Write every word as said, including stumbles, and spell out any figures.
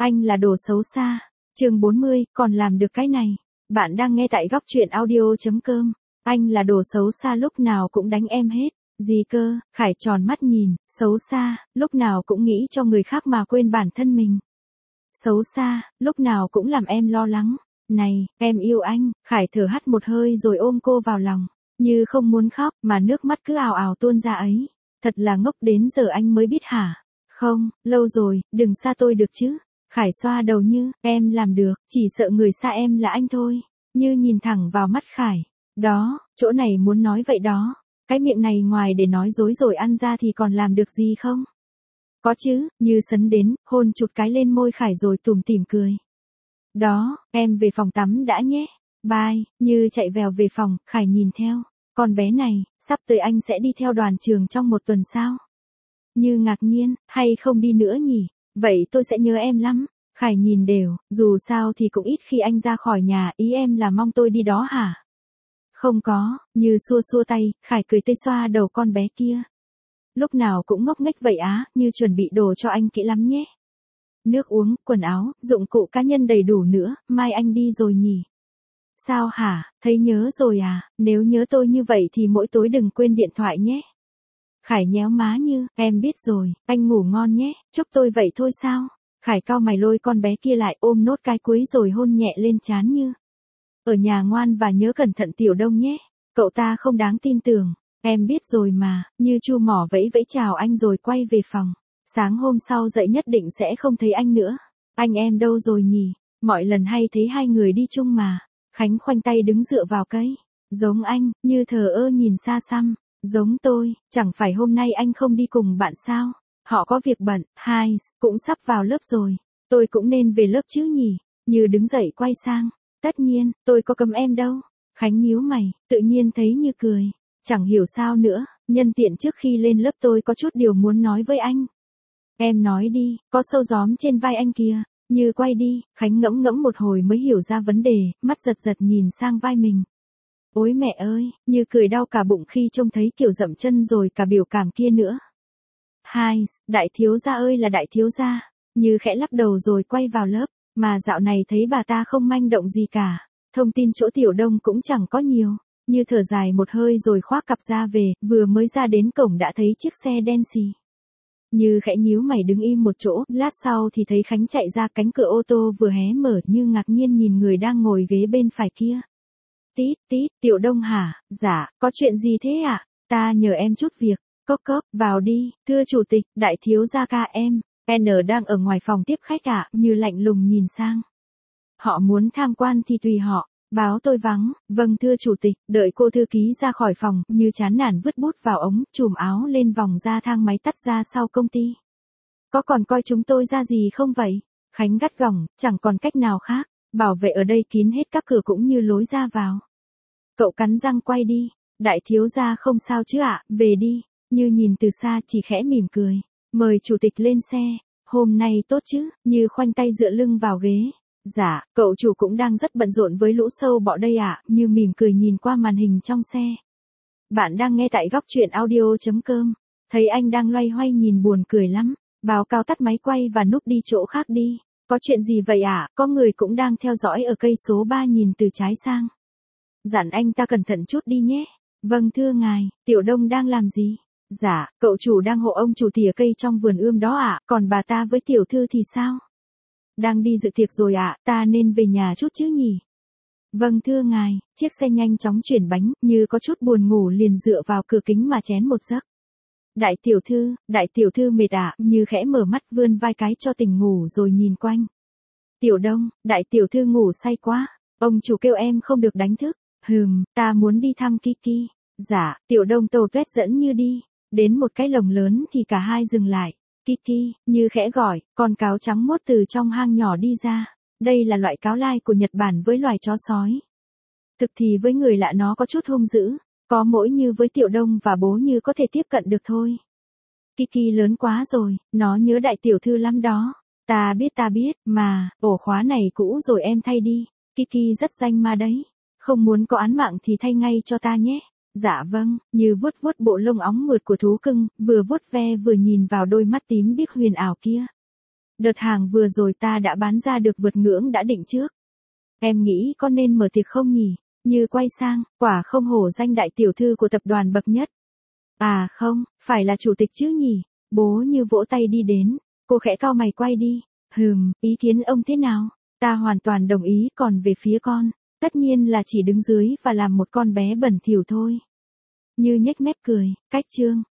Anh là đồ xấu xa. Chương bốn mươi, còn làm được cái này. Bạn đang nghe tại góc truyện audio.com. Anh là đồ xấu xa lúc nào cũng đánh em hết. Gì cơ? Khải tròn mắt nhìn, xấu xa, lúc nào cũng nghĩ cho người khác mà quên bản thân mình. Xấu xa, lúc nào cũng làm em lo lắng. Này, em yêu anh. Khải thở hắt một hơi rồi ôm cô vào lòng. Như không muốn khóc mà nước mắt cứ ào ào tuôn ra ấy. Thật là ngốc, đến giờ anh mới biết hả? Không, lâu rồi, đừng xa tôi được chứ. Khải xoa đầu Như, em làm được, chỉ sợ người xa em là anh thôi. Như nhìn thẳng vào mắt Khải. Đó, chỗ này muốn nói vậy đó. Cái miệng này ngoài để nói dối rồi ăn ra thì còn làm được gì không? Có chứ. Như sấn đến, hôn chụt cái lên môi Khải rồi tủm tỉm cười. Đó, em về phòng tắm đã nhé. Bye. Như chạy vèo về phòng, Khải nhìn theo. Con bé này, sắp tới anh sẽ đi theo đoàn trường trong một tuần sao? Như ngạc nhiên, hay không đi nữa nhỉ? Vậy tôi sẽ nhớ em lắm. Khải nhìn đều, dù sao thì cũng ít khi anh ra khỏi nhà, ý em là mong tôi đi đó hả? Không có. Như xua xua tay, Khải cười tươi xoa đầu con bé kia. Lúc nào cũng ngốc nghếch vậy á, Như chuẩn bị đồ cho anh kỹ lắm nhé. Nước uống, quần áo, dụng cụ cá nhân đầy đủ nữa, mai anh đi rồi nhỉ? Sao hả, thấy nhớ rồi à? Nếu nhớ tôi như vậy thì mỗi tối đừng quên điện thoại nhé. Khải nhéo má Như, em biết rồi, anh ngủ ngon nhé, chúc tôi vậy thôi sao? Khải cau mày lôi con bé kia lại ôm nốt cái cuối rồi hôn nhẹ lên trán Như. Ở nhà ngoan và nhớ cẩn thận Tiểu Đông nhé, cậu ta không đáng tin tưởng. Em biết rồi mà. Như chu mỏ vẫy vẫy chào anh rồi quay về phòng. Sáng hôm sau dậy nhất định sẽ không thấy anh nữa. Anh em đâu rồi nhỉ? Mọi lần hay thấy hai người đi chung mà. Khánh khoanh tay đứng dựa vào cây. Giống anh. Như thờ ơ nhìn xa xăm. Giống tôi, chẳng phải hôm nay anh không đi cùng bạn sao? Họ có việc bận. Hai, cũng sắp vào lớp rồi. Tôi cũng nên về lớp chứ nhỉ? Như đứng dậy quay sang. Tất nhiên, tôi có cấm em đâu. Khánh nhíu mày, tự nhiên thấy Như cười. Chẳng hiểu sao nữa, nhân tiện trước khi lên lớp tôi có chút điều muốn nói với anh. Em nói đi, có sâu gióm trên vai anh kìa. Như quay đi, Khánh ngẫm ngẫm một hồi mới hiểu ra vấn đề, mắt giật giật nhìn sang vai mình. Ôi mẹ ơi, Như cười đau cả bụng khi trông thấy kiểu dậm chân rồi cả biểu cảm kia nữa. Hai, đại thiếu gia ơi là đại thiếu gia. Như khẽ lắc đầu rồi quay vào lớp, mà dạo này thấy bà ta không manh động gì cả. Thông tin chỗ Tiểu Đông cũng chẳng có nhiều. Như thở dài một hơi rồi khoác cặp ra về, vừa mới ra đến cổng đã thấy chiếc xe đen xì. Như khẽ nhíu mày đứng im một chỗ, lát sau thì thấy Khánh chạy ra, cánh cửa ô tô vừa hé mở, Như ngạc nhiên nhìn người đang ngồi ghế bên phải kia. Tít, tít, Tiểu Đông hả? Dạ, có chuyện gì thế ạ? À? Ta nhờ em chút việc. Cốc cốc, vào đi, thưa chủ tịch, đại thiếu gia ca em. N đang ở ngoài phòng tiếp khách ạ. À? Như lạnh lùng nhìn sang. Họ muốn tham quan thì tùy họ. Báo tôi vắng. Vâng thưa chủ tịch. Đợi cô thư ký ra khỏi phòng, Như chán nản vứt bút vào ống, chùm áo lên vòng ra thang máy tắt ra sau công ty. Có còn coi chúng tôi ra gì không vậy? Khánh gắt gỏng, chẳng còn cách nào khác. Bảo vệ ở đây kín hết các cửa cũng như lối ra vào. Cậu cắn răng quay đi. Đại thiếu gia không sao chứ ạ, à? Về đi. Như nhìn từ xa chỉ khẽ mỉm cười. Mời chủ tịch lên xe. Hôm nay tốt chứ? Như khoanh tay dựa lưng vào ghế. Dạ, cậu chủ cũng đang rất bận rộn với lũ sâu bọ đây ạ. À? Như mỉm cười nhìn qua màn hình trong xe. Bạn đang nghe tại góc truyện audio.com. Thấy anh đang loay hoay nhìn buồn cười lắm. Báo cáo tắt máy quay và núp đi chỗ khác đi. Có chuyện gì vậy ạ? À? Có người cũng đang theo dõi ở cây số ba nhìn từ trái sang. Dặn anh ta cẩn thận chút đi nhé. Vâng thưa ngài. Tiểu Đông đang làm gì? Dạ, cậu chủ đang hộ ông chủ tỉa cây trong vườn ươm đó ạ. À? Còn bà ta với tiểu thư thì sao? Đang đi dự tiệc rồi ạ, à? Ta nên về nhà chút chứ nhỉ? Vâng thưa ngài. Chiếc xe nhanh chóng chuyển bánh, Như có chút buồn ngủ liền dựa vào cửa kính mà chén một giấc. Đại tiểu thư, đại tiểu thư mệt ạ. À? Như khẽ mở mắt vươn vai cái cho tỉnh ngủ rồi nhìn quanh. Tiểu Đông, đại tiểu thư ngủ say quá. Ông chủ kêu em không được đánh thức. Hừm, ta muốn đi thăm Kiki. Dạ, Tiểu Đông tàu tuét dẫn Như đi. Đến một cái lồng lớn thì cả hai dừng lại. Kiki, Như khẽ gọi, con cáo trắng mốt từ trong hang nhỏ đi ra. Đây là loại cáo lai của Nhật Bản với loài chó sói. Thực thì với người lạ nó có chút hung dữ. Có mỗi Như với Tiểu Đông và bố Như có thể tiếp cận được thôi. Kiki lớn quá rồi, nó nhớ đại tiểu thư lắm đó. Ta biết ta biết, mà, ổ khóa này cũ rồi em thay đi. Kiki rất danh ma đấy. Không muốn có án mạng thì thay ngay cho ta nhé. Dạ vâng. Như vuốt vuốt bộ lông óng mượt của thú cưng, vừa vuốt ve vừa nhìn vào đôi mắt tím biếc huyền ảo kia. Đợt hàng vừa rồi ta đã bán ra được vượt ngưỡng đã định trước. Em nghĩ có nên mở tiệc không nhỉ? Như quay sang, quả không hổ danh đại tiểu thư của tập đoàn bậc nhất. À không, phải là chủ tịch chứ nhỉ? Bố Như vỗ tay đi đến, cô khẽ cau mày quay đi. Hừm, ý kiến ông thế nào? Ta hoàn toàn đồng ý, còn về phía con, tất nhiên là chỉ đứng dưới và làm một con bé bẩn thỉu thôi. Như nhếch mép cười, cách Trương,